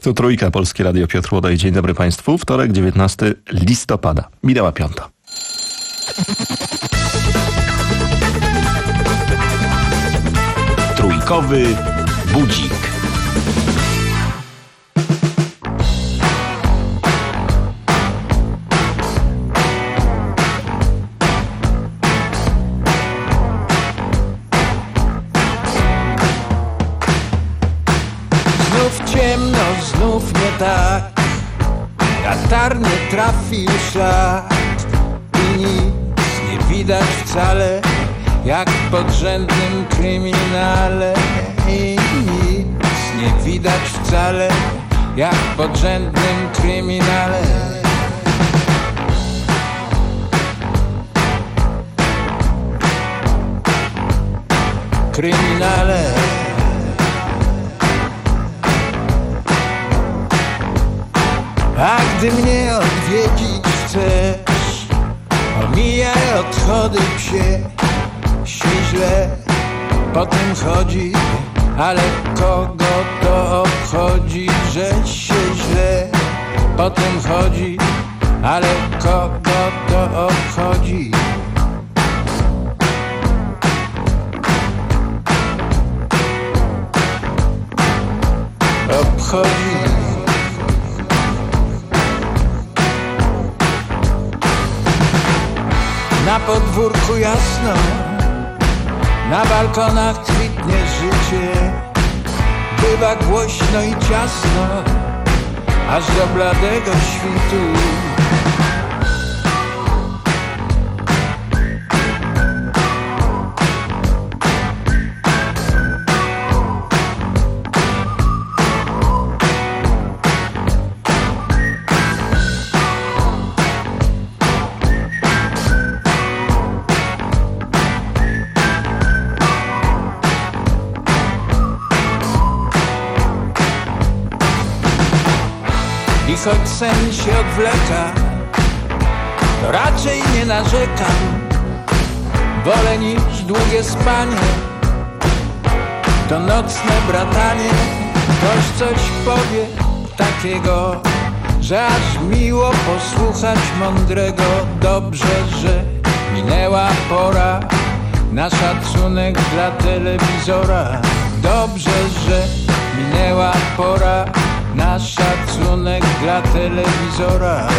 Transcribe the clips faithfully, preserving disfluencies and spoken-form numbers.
To Trójka, Polskie Radio, Piotr Łodaj. Dzień dobry Państwu. Wtorek, dziewiętnastego listopada. Minęła piąta. Trójkowy budzik. Ciemno, znów nie tak, latarnie trafił szat i nic nie widać wcale, jak w podrzędnym kryminale. I nic nie widać wcale, jak w podrzędnym kryminale. Kryminale. A gdy mnie odwiedzić chcesz, omijaj odchody psie. Się źle po tym chodzi, ale kogo to obchodzi, że się źle po tym chodzi, ale kogo to obchodzi. Obchodzi. Na podwórku jasno, na balkonach kwitnie życie. Bywa głośno i ciasno, aż do bladego świtu. Choć sen się odwleka, to raczej nie narzekam. Wolę niż długie spanie, to nocne bratanie. Ktoś coś powie takiego, że aż miło posłuchać mądrego. Dobrze, że minęła pora na szacunek dla telewizora. Dobrze, że minęła pora na szacunek dla telewizora.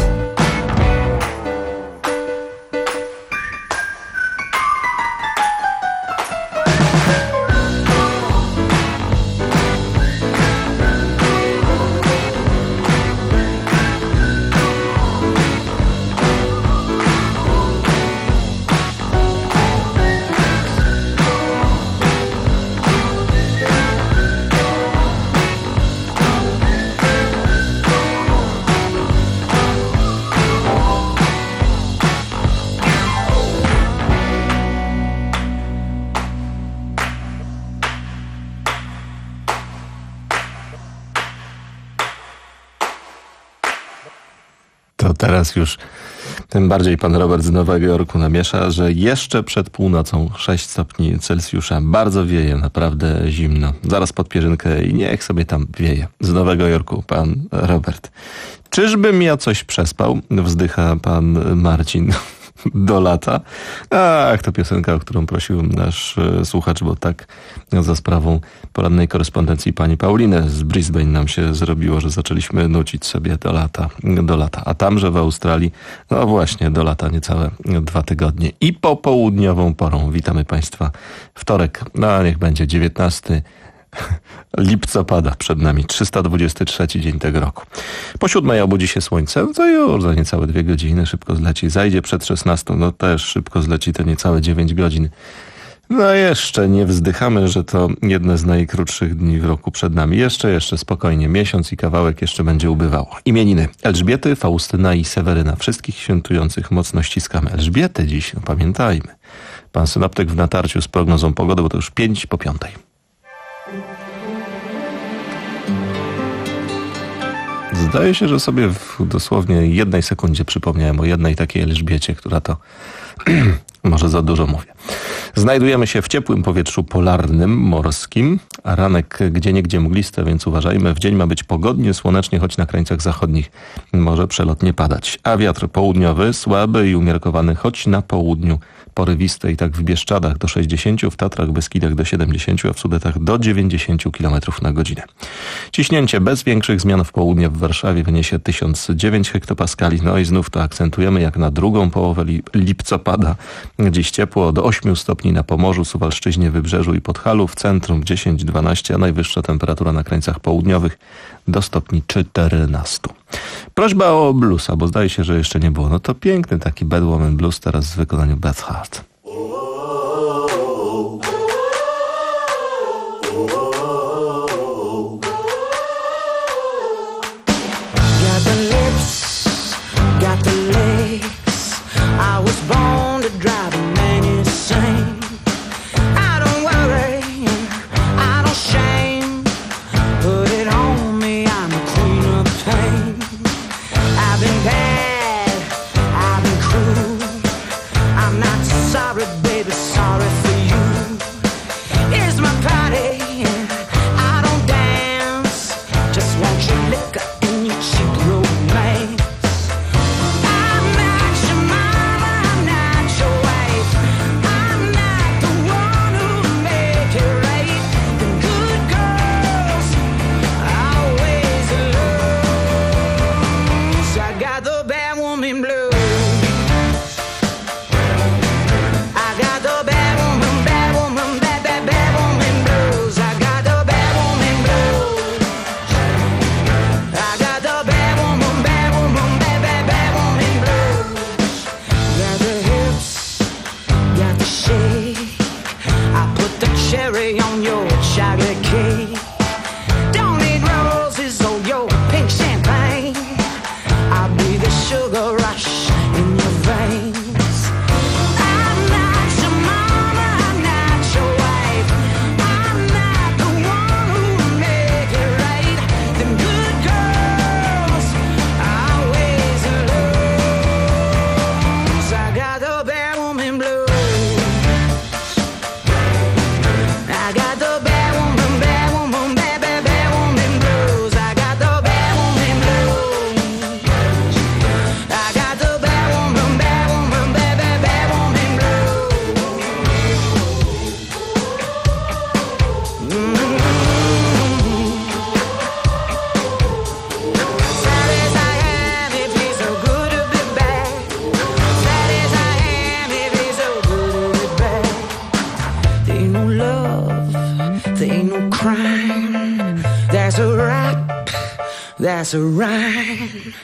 To teraz już tym bardziej pan Robert z Nowego Jorku namiesza, że jeszcze przed północą sześć stopni Celsjusza. Bardzo wieje, naprawdę zimno. Zaraz pod pierzynkę i niech sobie tam wieje. Z Nowego Jorku pan Robert. Czyżbym ja coś przespał? Wzdycha pan Marcin. Do lata. Ach, to piosenka, o którą prosił nasz słuchacz, bo tak za sprawą porannej korespondencji pani Pauliny z Brisbane nam się zrobiło, że zaczęliśmy nucić sobie do lata, do lata. A tamże w Australii, no właśnie, do lata niecałe dwa tygodnie. I popołudniową porą witamy państwa. Wtorek, no niech będzie dziewiętnastego lipcopada przed nami, trzysta dwudziesty trzeci dzień tego roku. Po siódmej obudzi się słońce, no to już za niecałe dwie godziny szybko zleci. Zajdzie przed szesnastą, no też szybko zleci, to niecałe dziewięć godzin. No jeszcze nie wzdychamy, że to jedne z najkrótszych dni w roku przed nami. Jeszcze, jeszcze spokojnie, miesiąc i kawałek jeszcze będzie ubywało. Imieniny Elżbiety, Faustyna i Seweryna. Wszystkich świętujących mocno ściskamy. Elżbiety dziś, no pamiętajmy. Pan synoptyk w natarciu z prognozą pogody, bo to już pięć po piątej. Zdaje się, że sobie w dosłownie jednej sekundzie przypomniałem o jednej takiej Elżbiecie, która to może za dużo mówię. Znajdujemy się w ciepłym powietrzu polarnym, morskim, a ranek gdzieniegdzie mgliste, więc uważajmy. W dzień ma być pogodnie, słonecznie, choć na krańcach zachodnich może przelotnie padać. A wiatr południowy, słaby i umiarkowany, choć na południu porywisty i tak w Bieszczadach do sześćdziesięciu, w Tatrach, Beskidach do siedemdziesięciu, a w Sudetach do dziewięćdziesięciu kilometrów na godzinę. Ciśnięcie bez większych zmian w południe w Warszawie wyniesie tysiąc dziewięć hektopaskali. No i znów to akcentujemy jak na drugą połowę lipcopada. Dziś ciepło do ośmiu stopni na Pomorzu, Suwalszczyźnie, Wybrzeżu i Podhalu. W centrum dziesięć dwanaście, a najwyższa temperatura na krańcach południowych do stopni czternastu. Prośba o bluesa, bo zdaje się, że jeszcze nie było. No to piękny taki Bad Woman Blues teraz w wykonaniu Beth Hart. That's a rhyme.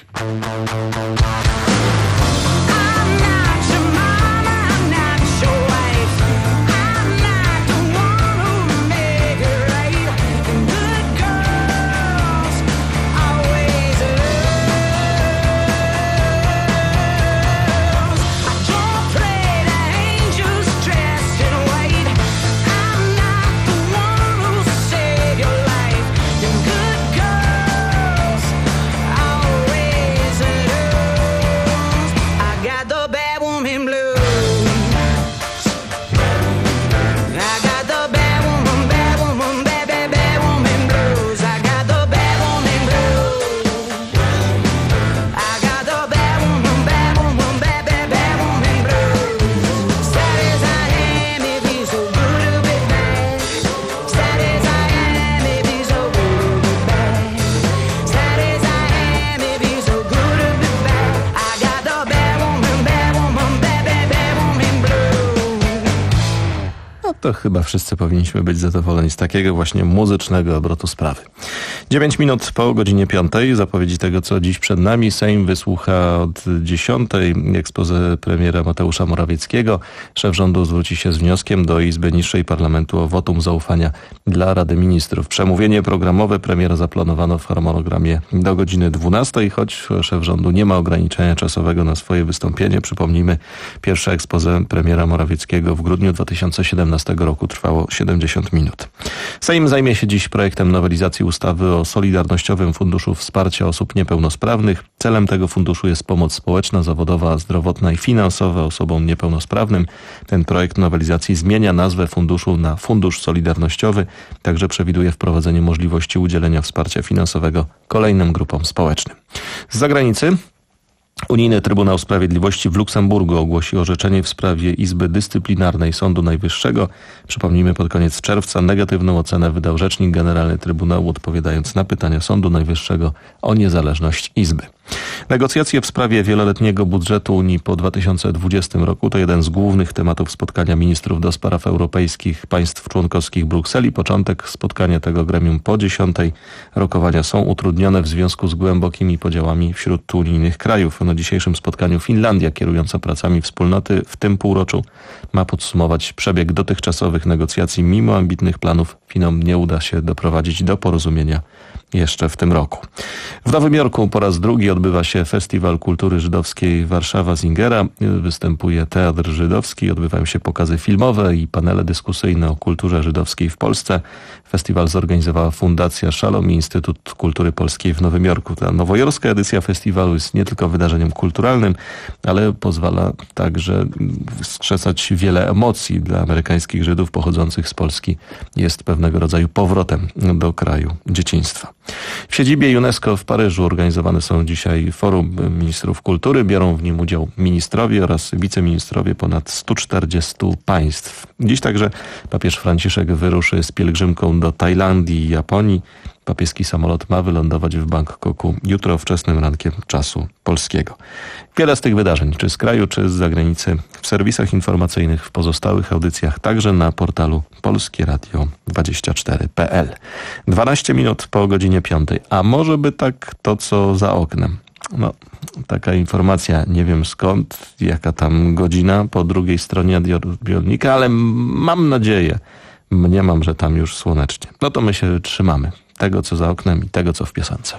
To chyba wszyscy powinniśmy być zadowoleni z takiego właśnie muzycznego obrotu sprawy. Dziewięć minut po godzinie piątej. Zapowiedzi tego, co dziś przed nami. Sejm wysłucha od dziesiątej expose premiera Mateusza Morawieckiego. Szef rządu zwróci się z wnioskiem do Izby Niższej Parlamentu o wotum zaufania dla Rady Ministrów. Przemówienie programowe premiera zaplanowano w harmonogramie do godziny dwunastej, choć szef rządu nie ma ograniczenia czasowego na swoje wystąpienie. Przypomnijmy, pierwsze expose premiera Morawieckiego w grudniu dwa tysiące siedemnastego tego roku trwało siedemdziesiąt minut. Sejm zajmie się dziś projektem nowelizacji ustawy o Solidarnościowym Funduszu Wsparcia Osób Niepełnosprawnych. Celem tego funduszu jest pomoc społeczna, zawodowa, zdrowotna i finansowa osobom niepełnosprawnym. Ten projekt nowelizacji zmienia nazwę funduszu na Fundusz Solidarnościowy. Także przewiduje wprowadzenie możliwości udzielenia wsparcia finansowego kolejnym grupom społecznym. Z zagranicy Unijny Trybunał Sprawiedliwości w Luksemburgu ogłosił orzeczenie w sprawie Izby Dyscyplinarnej Sądu Najwyższego. Przypomnijmy, pod koniec czerwca negatywną ocenę wydał Rzecznik Generalny Trybunału, odpowiadając na pytania Sądu Najwyższego o niezależność Izby. Negocjacje w sprawie wieloletniego budżetu Unii po dwa tysiące dwudziestym roku to jeden z głównych tematów spotkania ministrów do spraw europejskich państw członkowskich Brukseli. Początek spotkania tego gremium po dziesiątej. Rokowania są utrudnione w związku z głębokimi podziałami wśród unijnych krajów. Na dzisiejszym spotkaniu Finlandia, kierująca pracami wspólnoty w tym półroczu, ma podsumować przebieg dotychczasowych negocjacji. Mimo ambitnych planów Finom nie uda się doprowadzić do porozumienia jeszcze w tym roku. W Nowym Jorku po raz drugi odbywa się Festiwal Kultury Żydowskiej Warszawa Singera. Występuje Teatr Żydowski, odbywają się pokazy filmowe i panele dyskusyjne o kulturze żydowskiej w Polsce. Festiwal zorganizowała Fundacja Shalom i Instytut Kultury Polskiej w Nowym Jorku. Ta nowojorska edycja festiwalu jest nie tylko wydarzeniem kulturalnym, ale pozwala także wskrzesać wiele emocji dla amerykańskich Żydów pochodzących z Polski. Jest pewnego rodzaju powrotem do kraju dzieciństwa. W siedzibie UNESCO w Paryżu organizowane są dzisiaj forum ministrów kultury. Biorą w nim udział ministrowie oraz wiceministrowie ponad stu czterdziestu państw. Dziś także papież Franciszek wyruszy z pielgrzymką do Tajlandii i Japonii. Papieski samolot ma wylądować w Bangkoku jutro wczesnym rankiem czasu polskiego. Wiele z tych wydarzeń, czy z kraju, czy z zagranicy, w serwisach informacyjnych, w pozostałych audycjach, także na portalu polskie radio dwadzieścia cztery kropka p l. dwanaście minut po godzinie piątej. A może by tak to, co za oknem? No, taka informacja, nie wiem skąd, jaka tam godzina po drugiej stronie odbiornika, ale mam nadzieję, mniemam, że tam już słonecznie. No to my się trzymamy tego, co za oknem i tego, co w piosence.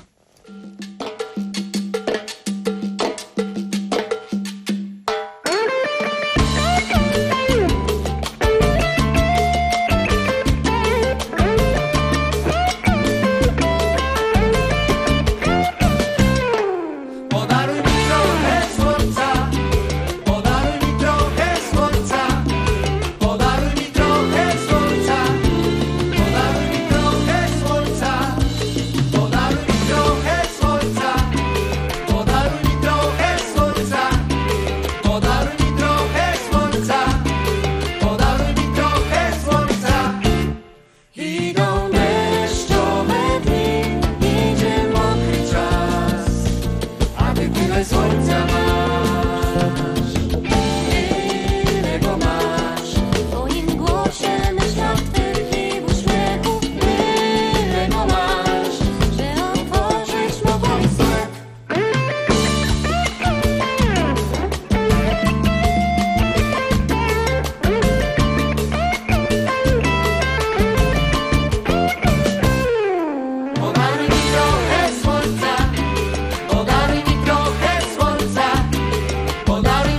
Podaruj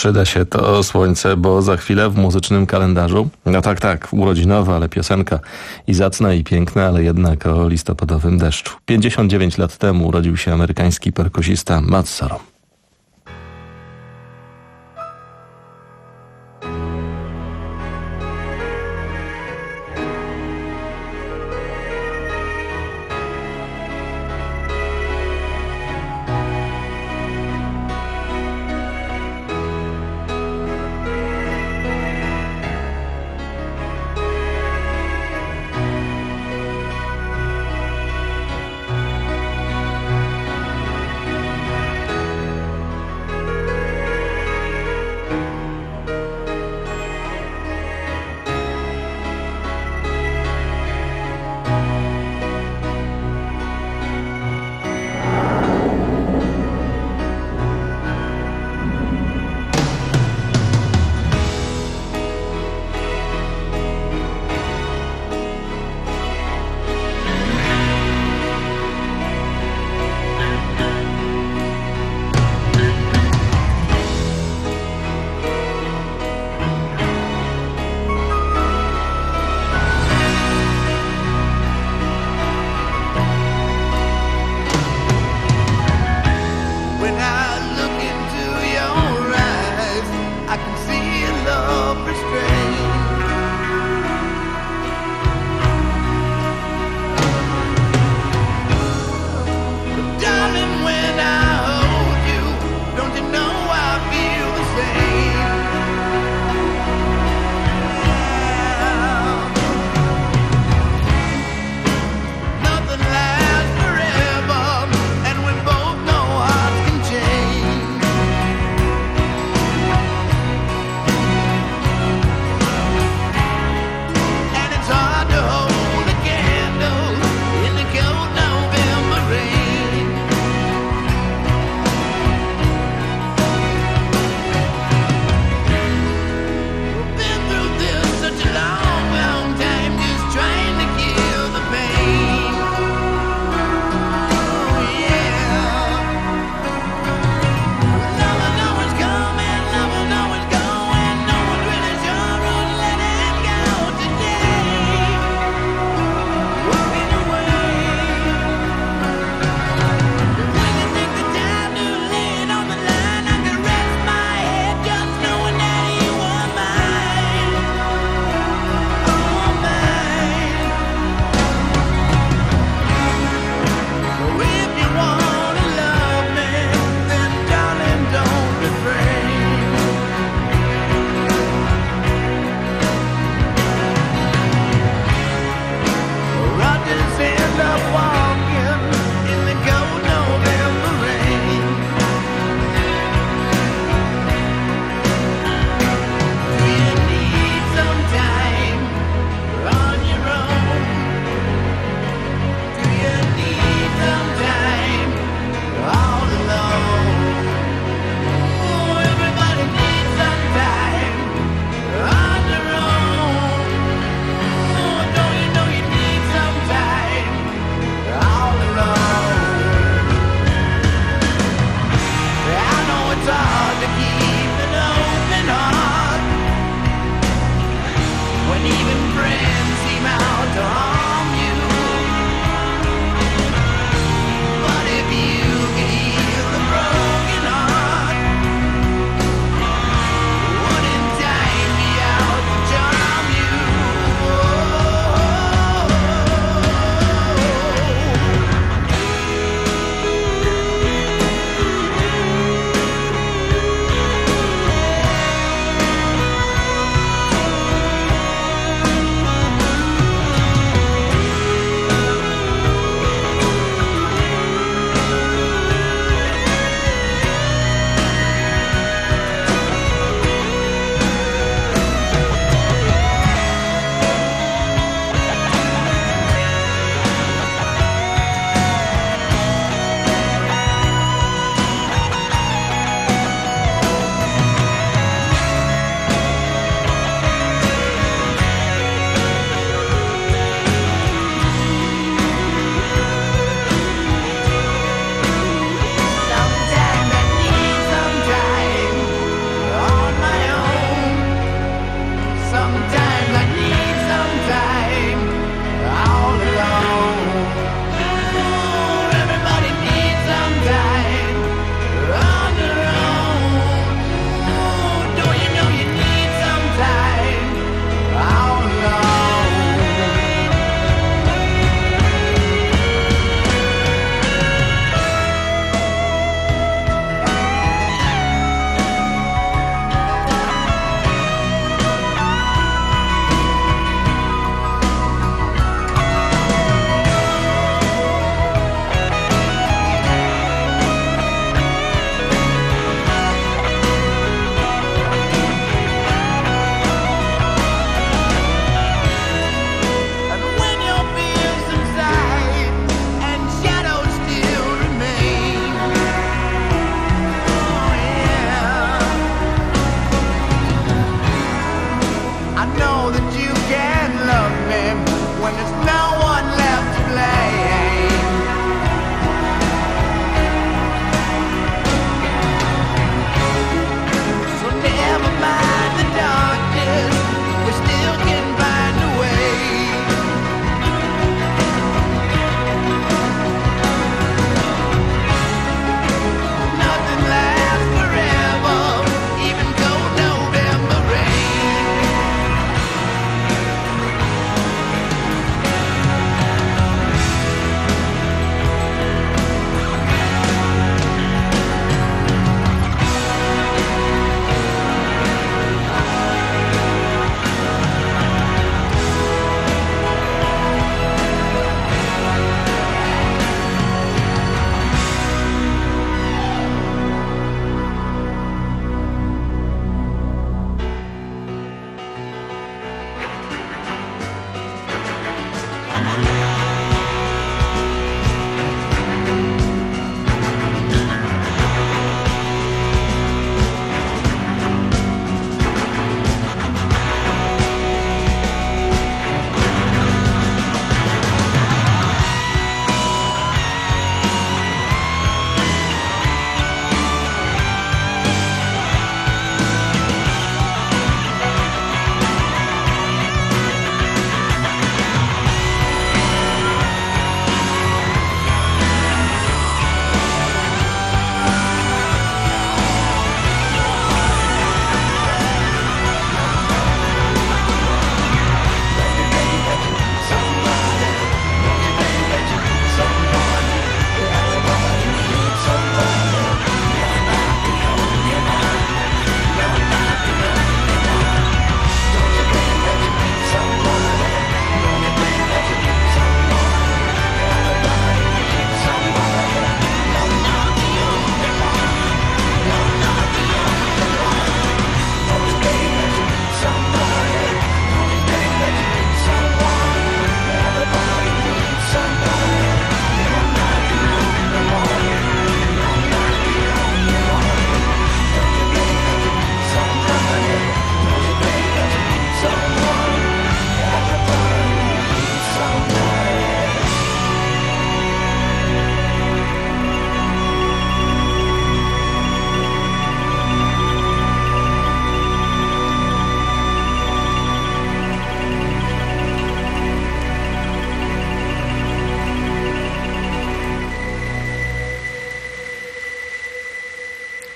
Przyda się to słońce, bo za chwilę w muzycznym kalendarzu, no tak, tak, urodzinowa, ale piosenka i zacna i piękna, ale jednak o listopadowym deszczu. pięćdziesiąt dziewięć lat temu urodził się amerykański perkusista Matt Sorum.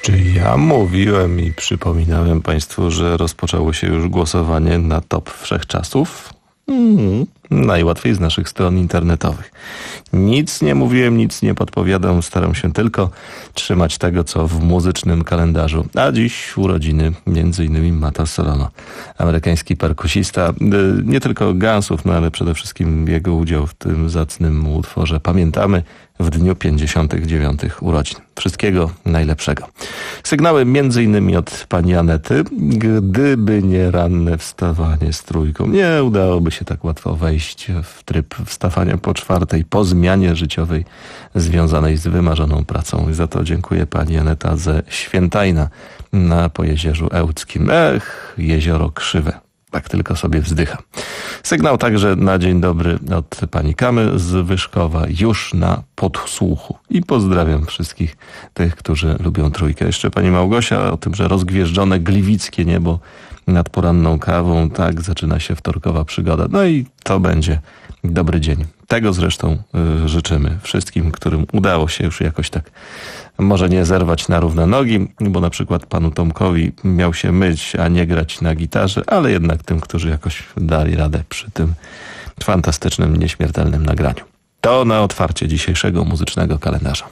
Czy ja mówiłem i przypominałem Państwu, że rozpoczęło się już głosowanie na top wszechczasów? Mm, najłatwiej z naszych stron internetowych. Nic nie mówiłem, nic nie podpowiadam, staram się tylko trzymać tego, co w muzycznym kalendarzu. A dziś urodziny między innymi Mata Solono, amerykański perkusista, nie tylko Gunsów, no ale przede wszystkim jego udział w tym zacnym utworze pamiętamy w dniu pięćdziesiątych dziewiątych urodzin. Wszystkiego najlepszego. Sygnały między innymi od pani Anety. Gdyby nie ranne wstawanie z trójką, nie udałoby się tak łatwo wejść w tryb wstawania po czwartej, po zmianie życiowej związanej z wymarzoną pracą. I za to dziękuję pani Aneta ze Świętajna na Pojezierzu Ełckim. Ech, jezioro krzywe. Tak tylko sobie wzdycha. Sygnał także na dzień dobry od pani Kamy z Wyszkowa, już na podsłuchu. I pozdrawiam wszystkich tych, którzy lubią trójkę. Jeszcze pani Małgosia o tym, że rozgwieżdżone gliwickie niebo nad poranną kawą. Tak zaczyna się wtorkowa przygoda. No i to będzie dobry dzień. Tego zresztą y, życzymy wszystkim, którym udało się już jakoś tak może nie zerwać na równe nogi, bo na przykład panu Tomkowi miał się myć, a nie grać na gitarze, ale jednak tym, którzy jakoś dali radę przy tym fantastycznym, nieśmiertelnym nagraniu. To na otwarcie dzisiejszego muzycznego kalendarza.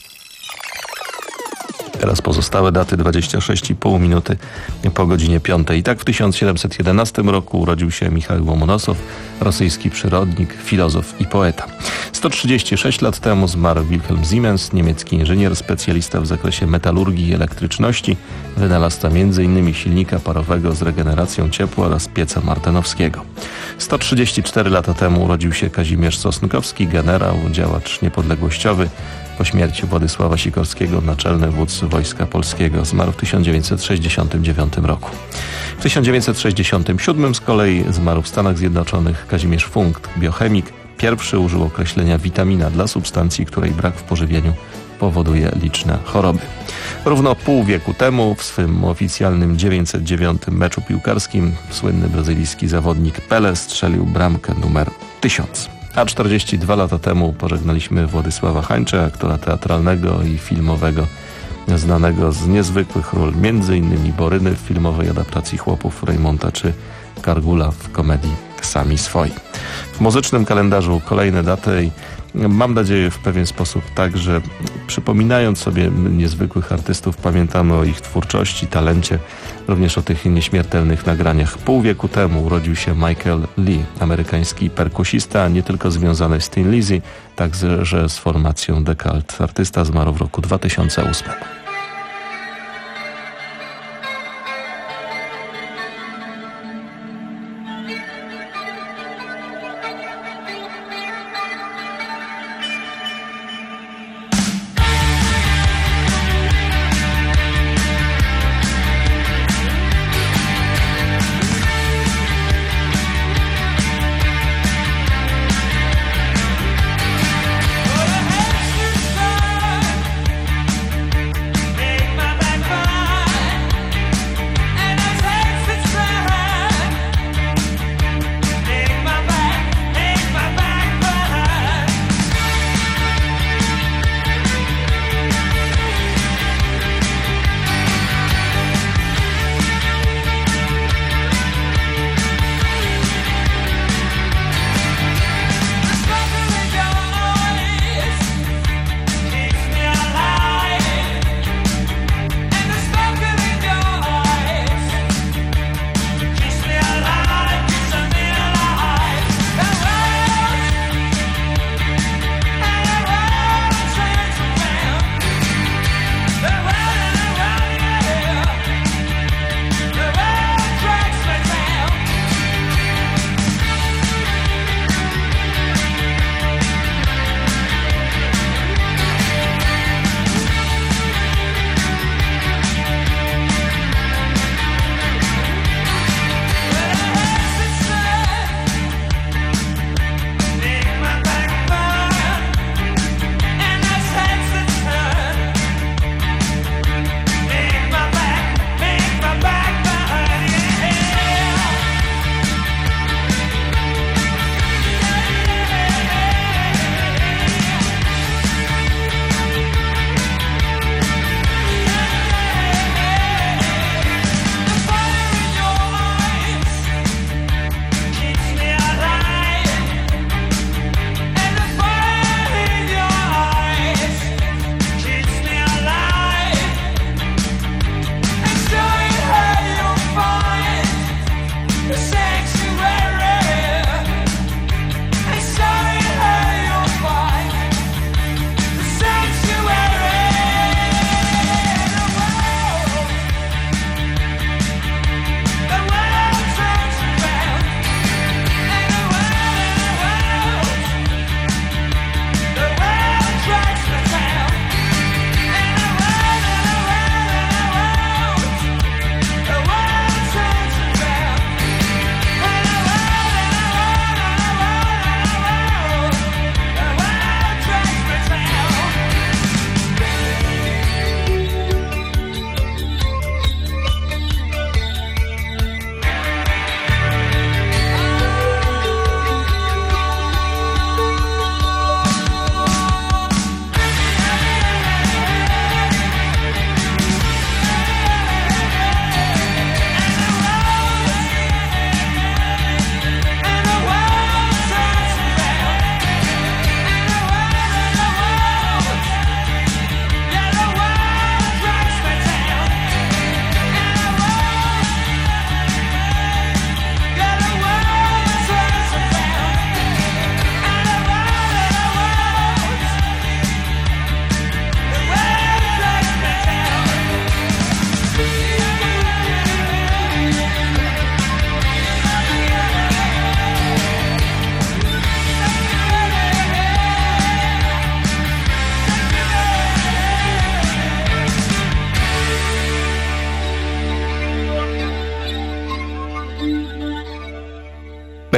Teraz pozostałe daty, dwadzieścia sześć i pół minuty po godzinie piątej. I tak w tysiąc siedemset jedenastym roku urodził się Michał Łomonosow, rosyjski przyrodnik, filozof i poeta. sto trzydzieści sześć lat temu zmarł Wilhelm Siemens, niemiecki inżynier, specjalista w zakresie metalurgii i elektryczności, wynalazca między innymi silnika parowego z regeneracją ciepła oraz pieca martenowskiego. sto trzydzieści cztery lata temu urodził się Kazimierz Sosnkowski, generał, działacz niepodległościowy. Po śmierci Władysława Sikorskiego naczelny wódz Wojska Polskiego, zmarł w tysiąc dziewięćset sześćdziesiątym dziewiątym roku. W tysiąc dziewięćset sześćdziesiątym siódmym z kolei zmarł w Stanach Zjednoczonych Kazimierz Funk, biochemik. Pierwszy użył określenia witamina dla substancji, której brak w pożywieniu powoduje liczne choroby. Równo pół wieku temu w swym oficjalnym dziewięćset dziewiątym meczu piłkarskim słynny brazylijski zawodnik Pelé strzelił bramkę numer tysiąc. A czterdzieści dwa lata temu pożegnaliśmy Władysława Hańcze, aktora teatralnego i filmowego, znanego z niezwykłych ról, między innymi Boryny w filmowej adaptacji Chłopów Rejmonta czy Kargula w komedii Sami Swoi. W muzycznym kalendarzu kolejne daty i mam nadzieję w pewien sposób tak, że przypominając sobie niezwykłych artystów pamiętamy o ich twórczości, talencie, również o tych nieśmiertelnych nagraniach. Pół wieku temu urodził się Michael Lee, amerykański perkusista, nie tylko związany z Thin Lizzy, także z formacją The Cult. Artysta zmarł w roku dwa tysiące ósmym.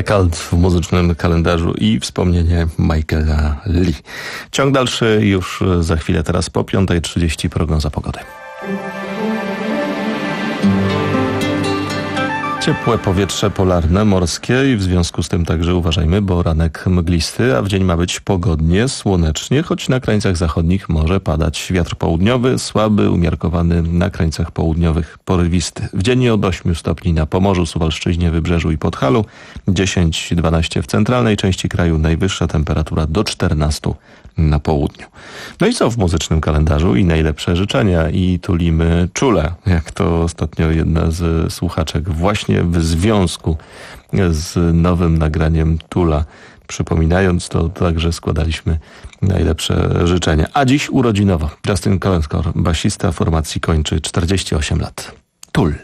Blackout w muzycznym kalendarzu i wspomnienie Michaela Lee. Ciąg dalszy już za chwilę, teraz po piąta trzydzieści prognoza pogody. Ciepłe powietrze polarne, morskie i w związku z tym także uważajmy, bo ranek mglisty, a w dzień ma być pogodnie, słonecznie, choć na krańcach zachodnich może padać wiatr południowy, słaby, umiarkowany na krańcach południowych, porywisty. W dzień od ośmiu stopni na Pomorzu, Suwalszczyźnie, Wybrzeżu i Podhalu, dziesięć do dwunastu w centralnej części kraju, najwyższa temperatura do czternastu na południu. No i co w muzycznym kalendarzu? I najlepsze życzenia i tulimy czule, jak to ostatnio jedna z słuchaczek właśnie w związku z nowym nagraniem Tula. Przypominając to, także składaliśmy najlepsze życzenia. A dziś urodzinowo. Justin Colencore, basista formacji, kończy czterdzieści osiem lat. Tul.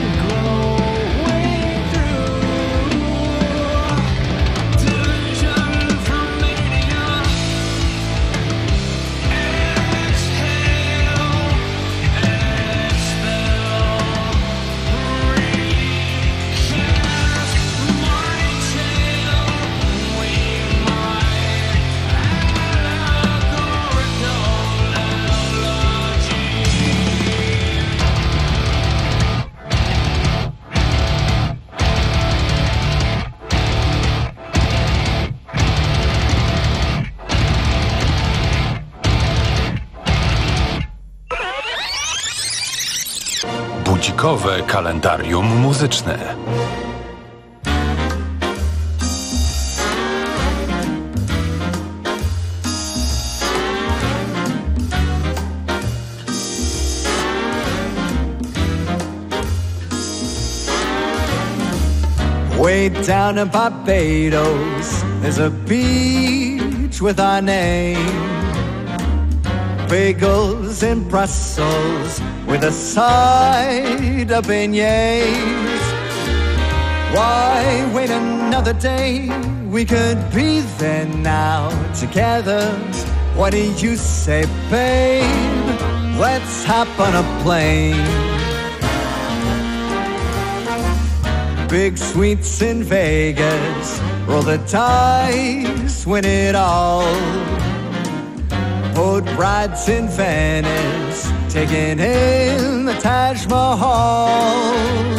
Vision budzikowe kalendarium muzyczne. Way down in Barbados, there's a beach with our name. Bagels in Brussels with a side of beignets. Why wait another day? We could be there now together. What do you say, babe? Let's hop on a plane. Big sweets in Vegas, roll the dice, win it all. Boat rides in Venice, taking in the Taj Mahal.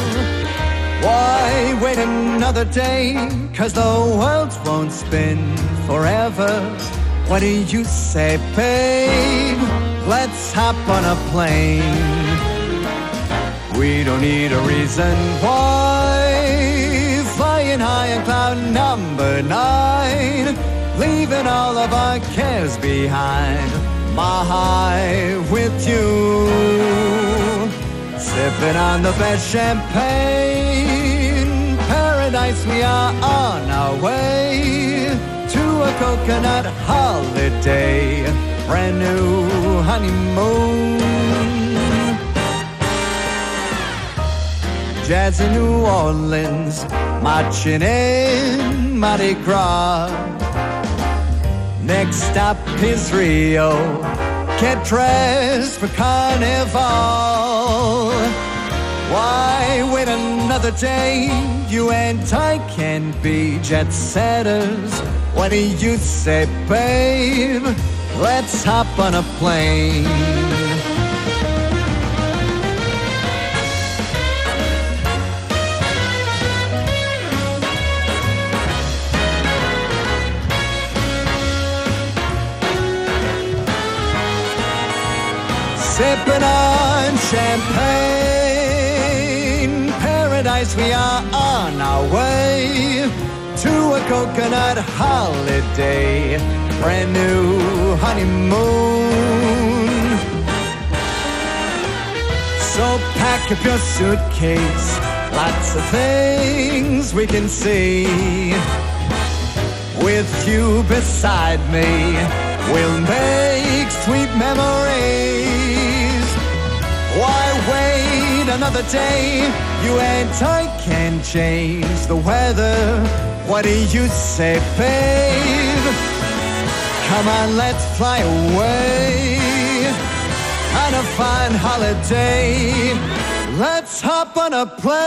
Why wait another day? 'Cause the world won't spin forever. What do you say, babe? Let's hop on a plane. We don't need a reason why. Flying high in cloud number nine, leaving all of our cares behind. My high with you, sipping on the best champagne. Paradise, we are on our way to a coconut holiday, brand new honeymoon. Jazz in New Orleans, marching in Mardi Gras. Next stop is Rio, get dressed for Carnival. Why wait another day? You and I can be jet setters. What do you say, babe? Let's hop on a plane. Sipping on champagne, paradise, we are on our way to a coconut holiday, brand new honeymoon. So pack up your suitcase, lots of things we can see. With you beside me, we'll make sweet memories. Why wait another day? You and I can change the weather. What do you say, babe? Come on, let's fly away on a fine holiday. Let's hop on a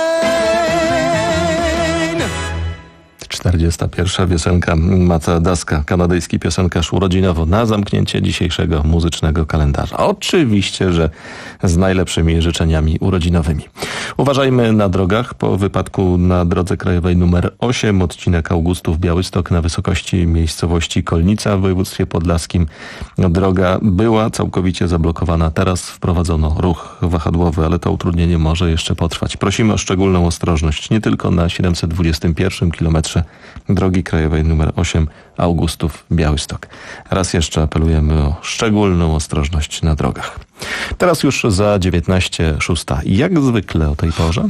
plane. czterdziesta pierwsza piosenka Mata Daska, kanadyjski piosenkarz urodzinowo na zamknięcie dzisiejszego muzycznego kalendarza. Oczywiście, że z najlepszymi życzeniami urodzinowymi. Uważajmy na drogach. Po wypadku na drodze krajowej numer osiem, odcinek Augustów-Białystok na wysokości miejscowości Kolnica w województwie podlaskim. Droga była całkowicie zablokowana. Teraz wprowadzono ruch wahadłowy, ale to utrudnienie może jeszcze potrwać. Prosimy o szczególną ostrożność nie tylko na siedemset dwudziestym pierwszym kilometrze drogi krajowej numer osiem Augustów-Białystok. Raz jeszcze apelujemy o szczególną ostrożność na drogach. Teraz już za dziewiętnaście szósta. Jak zwykle o tej porze?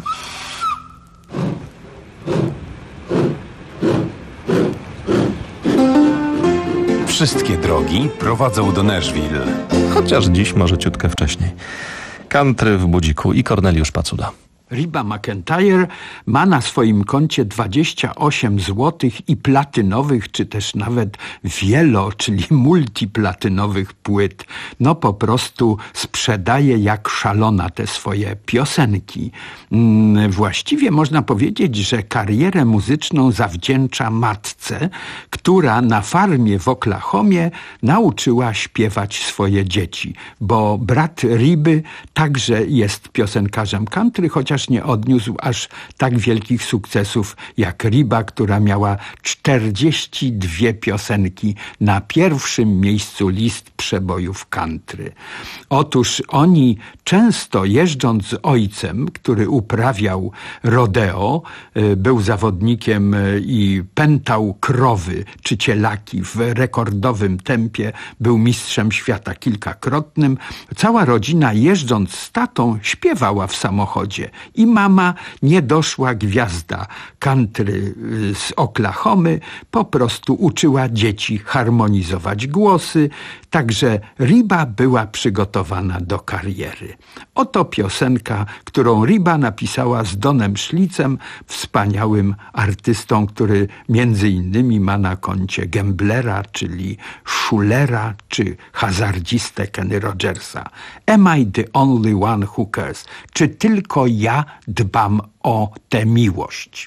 Wszystkie drogi prowadzą do Nashville. Chociaż dziś może ciutkę wcześniej. Country w budziku i Korneliusz Pacuda. Reba McEntire ma na swoim koncie dwadzieścia osiem złotych i platynowych, czy też nawet wielo, czyli multiplatynowych płyt. No po prostu sprzedaje jak szalona te swoje piosenki. Właściwie można powiedzieć, że karierę muzyczną zawdzięcza matce, która na farmie w Oklahomie nauczyła śpiewać swoje dzieci, bo brat Reby także jest piosenkarzem country, chociaż chociaż nie odniósł aż tak wielkich sukcesów jak Reba, która miała czterdzieści dwie piosenki na pierwszym miejscu list przebojów country. Otóż oni często jeżdżąc z ojcem, który uprawiał rodeo, był zawodnikiem i pętał krowy czy cielaki w rekordowym tempie, był mistrzem świata kilkakrotnym. Cała rodzina jeżdżąc z tatą śpiewała w samochodzie i mama, niedoszła gwiazda country z Oklahomy, po prostu uczyła dzieci harmonizować głosy, także Reba była przygotowana do kariery. Oto piosenka, którą Reba napisała z Donem Schlitzem, wspaniałym artystą, który między innymi ma na koncie gamblera, czyli szulera, czy hazardzistę Kenny Rogersa. Am I the only one who cares? Czy tylko ja dbam o tę miłość?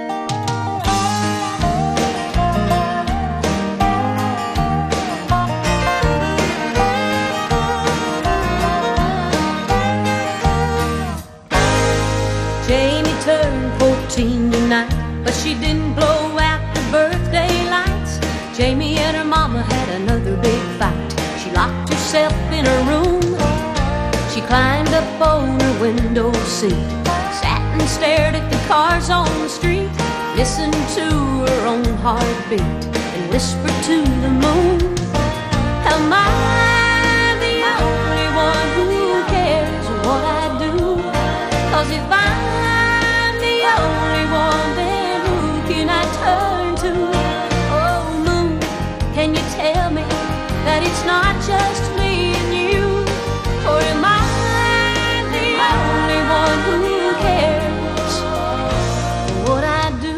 Jamie turned fourteen tonight, but she didn't blow out the birthday lights. Jamie and her mama had another big fight. She locked herself in her room. She climbed up on her window seat, sat and stared at the cars on the street, listened to her own heartbeat, and whispered to the moon, am I the only one who cares what I do? 'Cause if I'm the only one, then who can I turn to? Oh moon, can you tell me that it's not just me and you? Or am I the only one who cares what I do?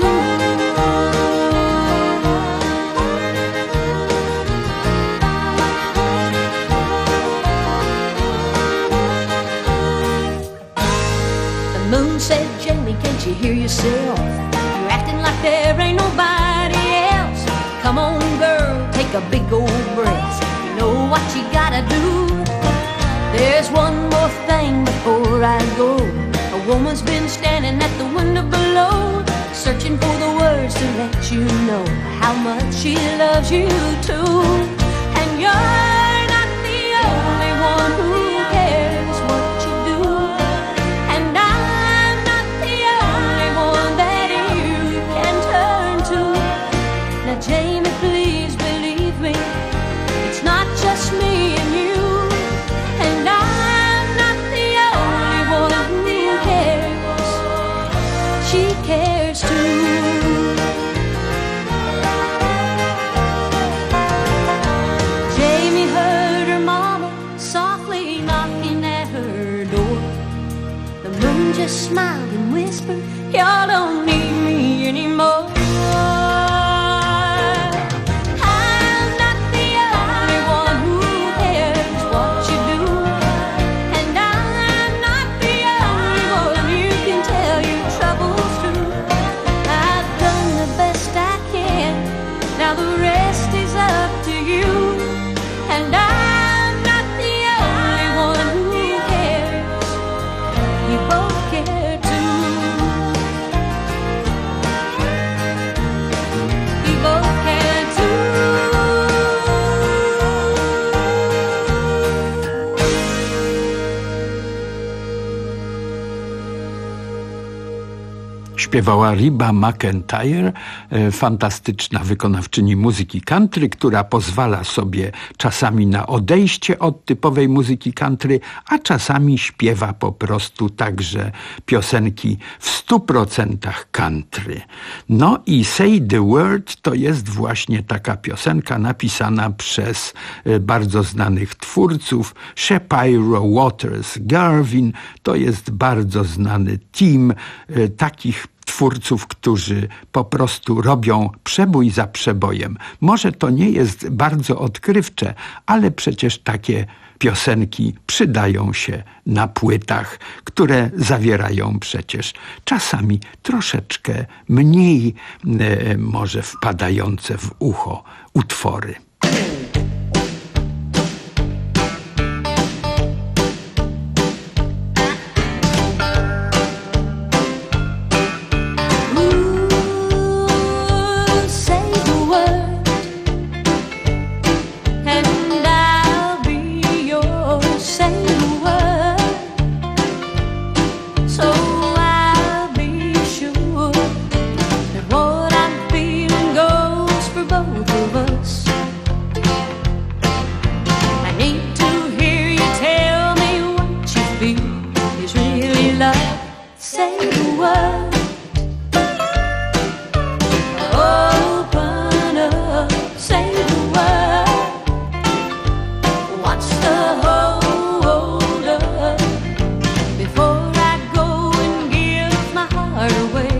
The moon said, Jamie, can't you hear yourself? You're acting like there ain't nobody else. Come on, girl, take a big old breath. You know what you gotta do. There's one more thing before I go. A woman's been standing at the window below, searching for the words to let you know how much she loves you too. And you're not the only one who cares what you do. And I'm not the only one that you can turn to. Now Jamie, please believe me, it's not just me and you. And I'm not the only one who cares. She cares too. Jamie heard her mama softly knocking at her door. The moon just smiled and whispered, y'all don't need me anymore. Śpiewała Reba McEntire, fantastyczna wykonawczyni muzyki country, która pozwala sobie czasami na odejście od typowej muzyki country, a czasami śpiewa po prostu także piosenki w stu procentach country. No i Say the Word to jest właśnie taka piosenka napisana przez bardzo znanych twórców. Shapiro, Waters, Garvin to jest bardzo znany team takich twórców, którzy po prostu robią przebój za przebojem. Może to nie jest bardzo odkrywcze, ale przecież takie piosenki przydają się na płytach, które zawierają przecież czasami troszeczkę mniej e, może wpadające w ucho utwory. say the word. Open up, say the word. What's the hold up before I go and give my heart away?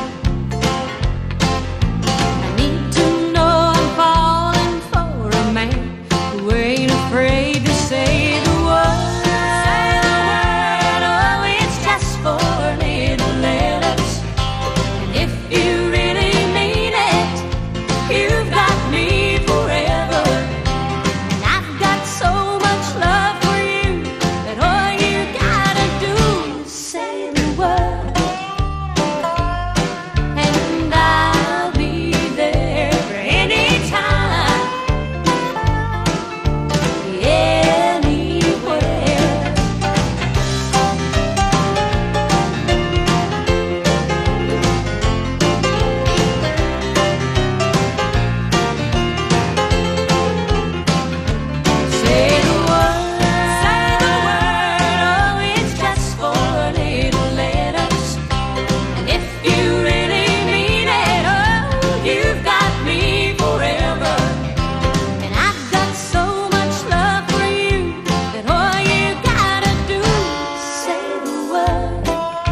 I need to know I'm falling for a man who ain't afraid to say the word. Say the word, oh, it's just four little letters. And if you really mean it, you've got me forever. And I've got so much love for you that all you gotta do is say the word. And I'll be there for any time, anywhere. Say the word, say the word, oh, it's just four little letters. And if you really mean it, oh, you've got me forever. And I've got so much love for you that all you gotta do is say the word.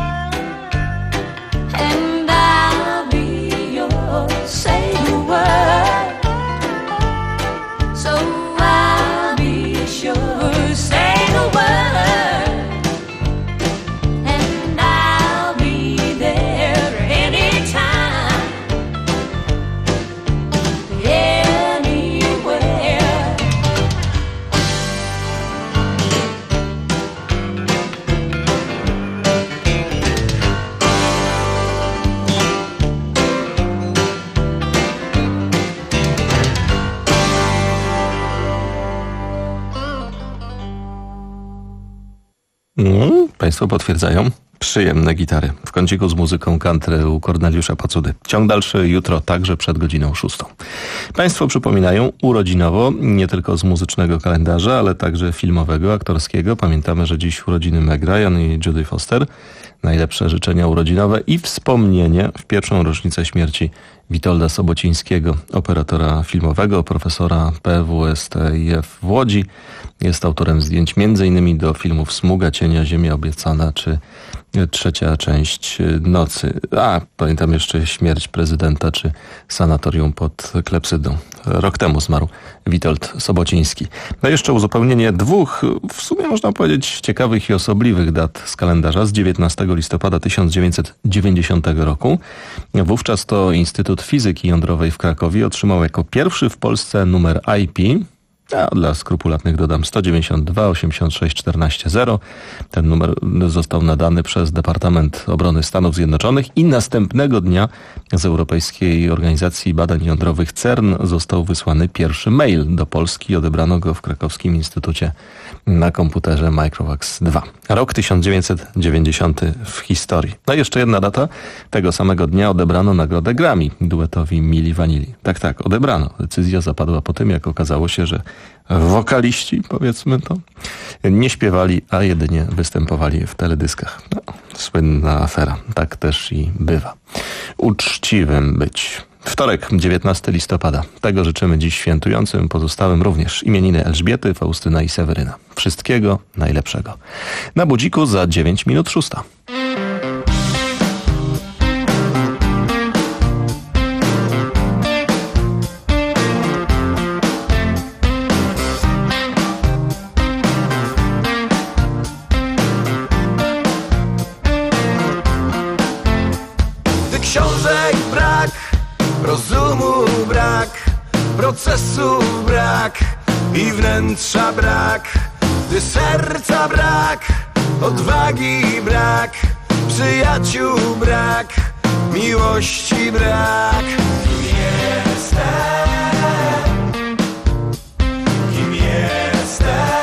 And I'll be yours, say the word. So I'll be sure, say the word. And I'll be there anytime, anywhere. Mm, Państwo potwierdzają. Przyjemne gitary. W kąciku z muzyką country u Korneliusza Pacudy. Ciąg dalszy jutro, także przed godziną szóstą. Państwo przypominają urodzinowo, nie tylko z muzycznego kalendarza, ale także filmowego, aktorskiego. Pamiętamy, że dziś urodziny Meg Ryan i Jodie Foster. Najlepsze życzenia urodzinowe i wspomnienie w pierwszą rocznicę śmierci Witolda Sobocińskiego, operatora filmowego, profesora P W S T I F w Łodzi. Jest autorem zdjęć między innymi do filmów Smuga, Cienia, Ziemia Obiecana czy Trzecia część Nocy. A, pamiętam jeszcze Śmierć prezydenta czy Sanatorium pod klepsydą. Rok temu zmarł Witold Sobociński. No jeszcze uzupełnienie dwóch, w sumie można powiedzieć, ciekawych i osobliwych dat z kalendarza z dziewiętnastego listopada tysiąc dziewięćset dziewięćdziesiątego roku. Wówczas to Instytut Fizyki Jądrowej w Krakowie otrzymał jako pierwszy w Polsce numer I P. A dla skrupulatnych dodam sto dziewięćdziesiąt dwa osiemdziesiąt sześć czternaście zero. Ten numer został nadany przez Departament Obrony Stanów Zjednoczonych i następnego dnia z Europejskiej Organizacji Badań Jądrowych CERN został wysłany pierwszy mail do Polski. Odebrano go w krakowskim instytucie na komputerze Microvax dwa. Rok tysiąc dziewięćset dziewięćdziesiąty w historii. No i jeszcze jedna data. Tego samego dnia odebrano nagrodę Grammy duetowi Milli Vanilli. Tak, tak, odebrano. Decyzja zapadła po tym, jak okazało się, że wokaliści, powiedzmy to, nie śpiewali, a jedynie występowali w teledyskach. No, słynna afera. Tak też i bywa. Uczciwym być. Wtorek, dziewiętnastego listopada. Tego życzymy dziś świętującym, pozostałym również imieniny Elżbiety, Faustyna i Seweryna. Wszystkiego najlepszego. Na budziku za dziewięć minut szósta. Książek brak, rozumu brak, procesu brak i wnętrza brak, gdy serca brak, odwagi brak, przyjaciół brak, miłości brak. Kim jestem? Kim jestem?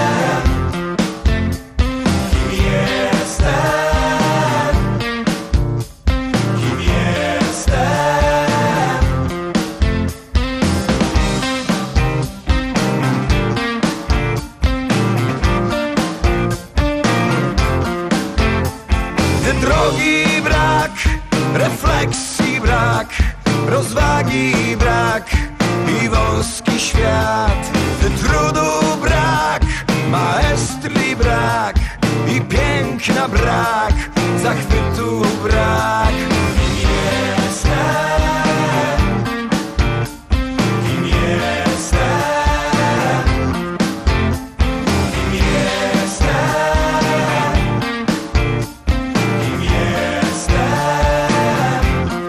Kim jestem? Drogi brak, refleksji brak, rozwagi brak i wąski świat. Trudu brak, maestrii brak i piękna brak, zachwytu brak. Kim jestem? Kim jestem? Kim jestem? Kim jestem?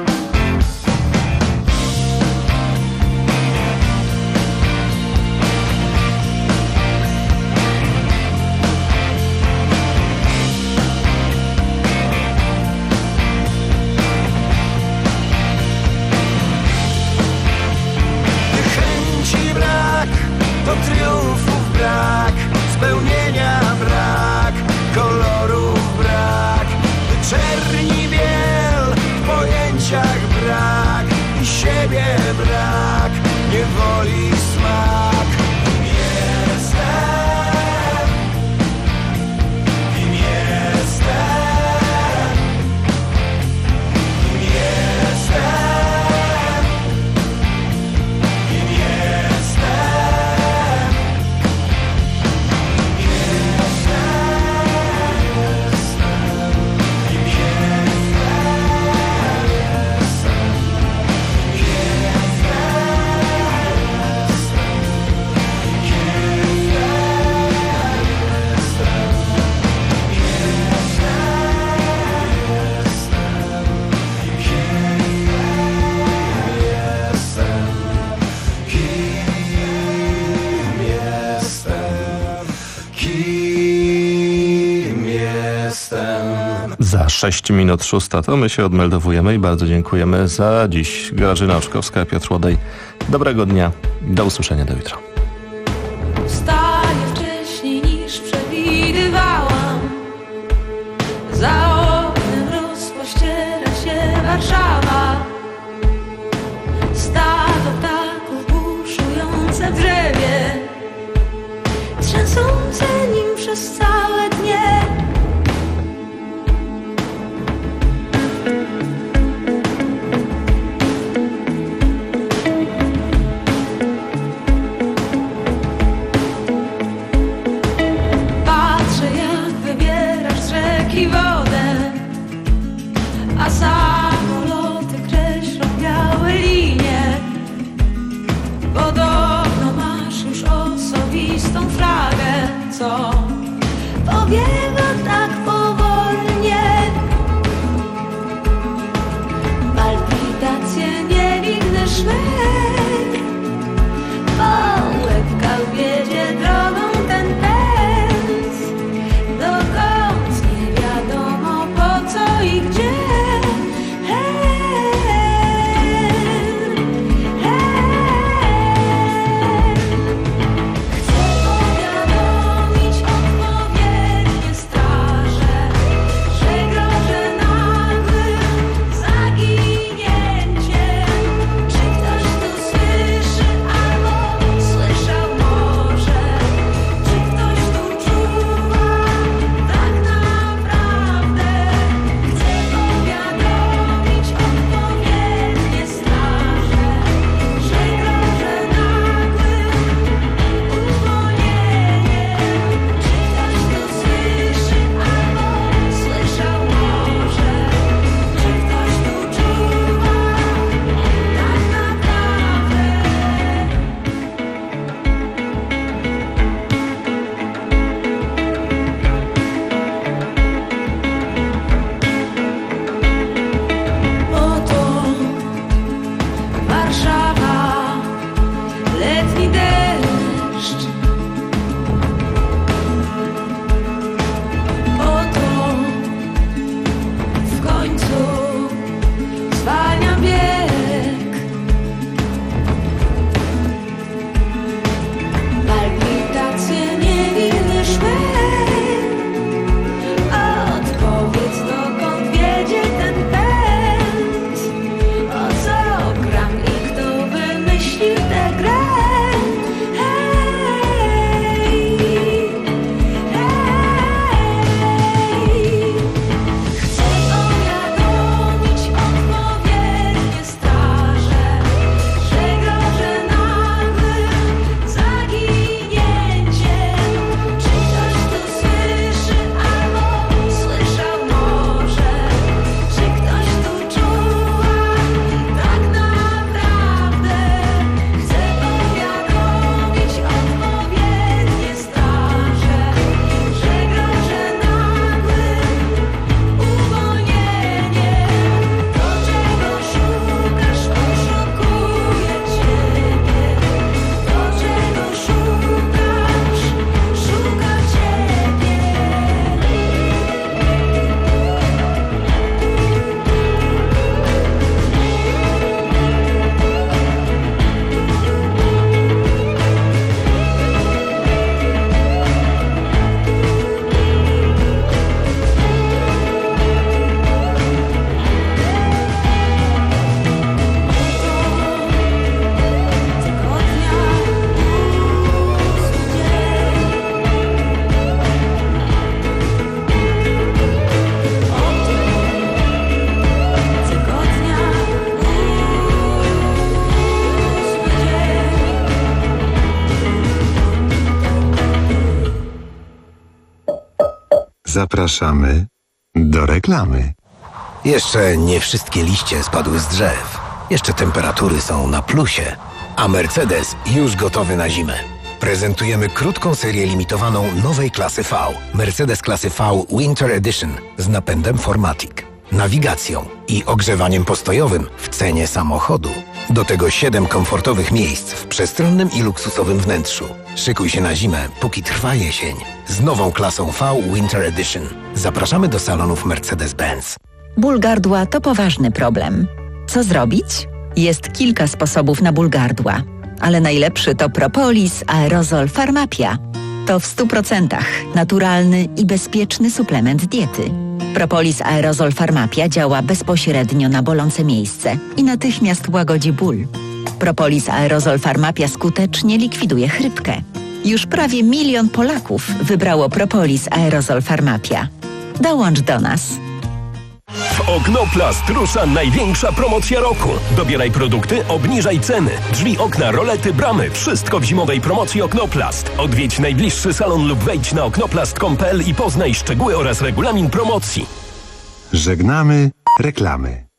To triumfów brak, spełnienia brak, kolorów brak, czerni biel, w pojęciach brak i siebie brak, niewoli smak. Kim jestem? Kim jestem? Kim jestem? Kim jestem? Za sześć minut szósta to my się odmeldowujemy i bardzo dziękujemy za dziś. Grażyna Oczkowska, Piotr Łodej. Dobrego dnia. Do usłyszenia, do jutra. Wstaję wcześniej niż przewidywałam. Za oknem rozpościera się Warszawa. Stado ptaków buszujące w drzewie, trzęsące nim przez całe dnie. A samoloty kreślą białe linie. Podobno masz już osobistą flagę, co pobiega tak powolnie. Palpitacje, niewinny szmer, po łebkach wiedzie drogą ten pęd, dokąd nie wiadomo po co i gdzie. Chcę powiadomić Zapraszamy do reklamy. Jeszcze nie wszystkie liście spadły z drzew. Jeszcze temperatury są na plusie. A Mercedes już gotowy na zimę. Prezentujemy krótką serię limitowaną nowej klasy V. Mercedes klasy V Winter Edition z napędem four matic, nawigacją i ogrzewaniem postojowym w cenie samochodu. Do tego siedem komfortowych miejsc w przestronnym i luksusowym wnętrzu. Szykuj się na zimę, póki trwa jesień. Z nową klasą V Winter Edition. Zapraszamy do salonów Mercedes-Benz. Ból gardła to poważny problem. Co zrobić? Jest kilka sposobów na ból gardła, ale najlepszy to Propolis Aerozol Pharmapia. To w stu procentach naturalny i bezpieczny suplement diety. Propolis Aerozol Pharmapia działa bezpośrednio na bolące miejsce i natychmiast łagodzi ból. Propolis Aerozol Pharmapia skutecznie likwiduje chrypkę. Już prawie milion Polaków wybrało Propolis Aerozol Pharmapia. Dołącz do nas. W Oknoplast rusza największa promocja roku. Dobieraj produkty, obniżaj ceny. Drzwi, okna, rolety, bramy. Wszystko w zimowej promocji Oknoplast. Odwiedź najbliższy salon lub wejdź na oknoplast kropka com kropka pe el i poznaj szczegóły oraz regulamin promocji. Żegnamy reklamy.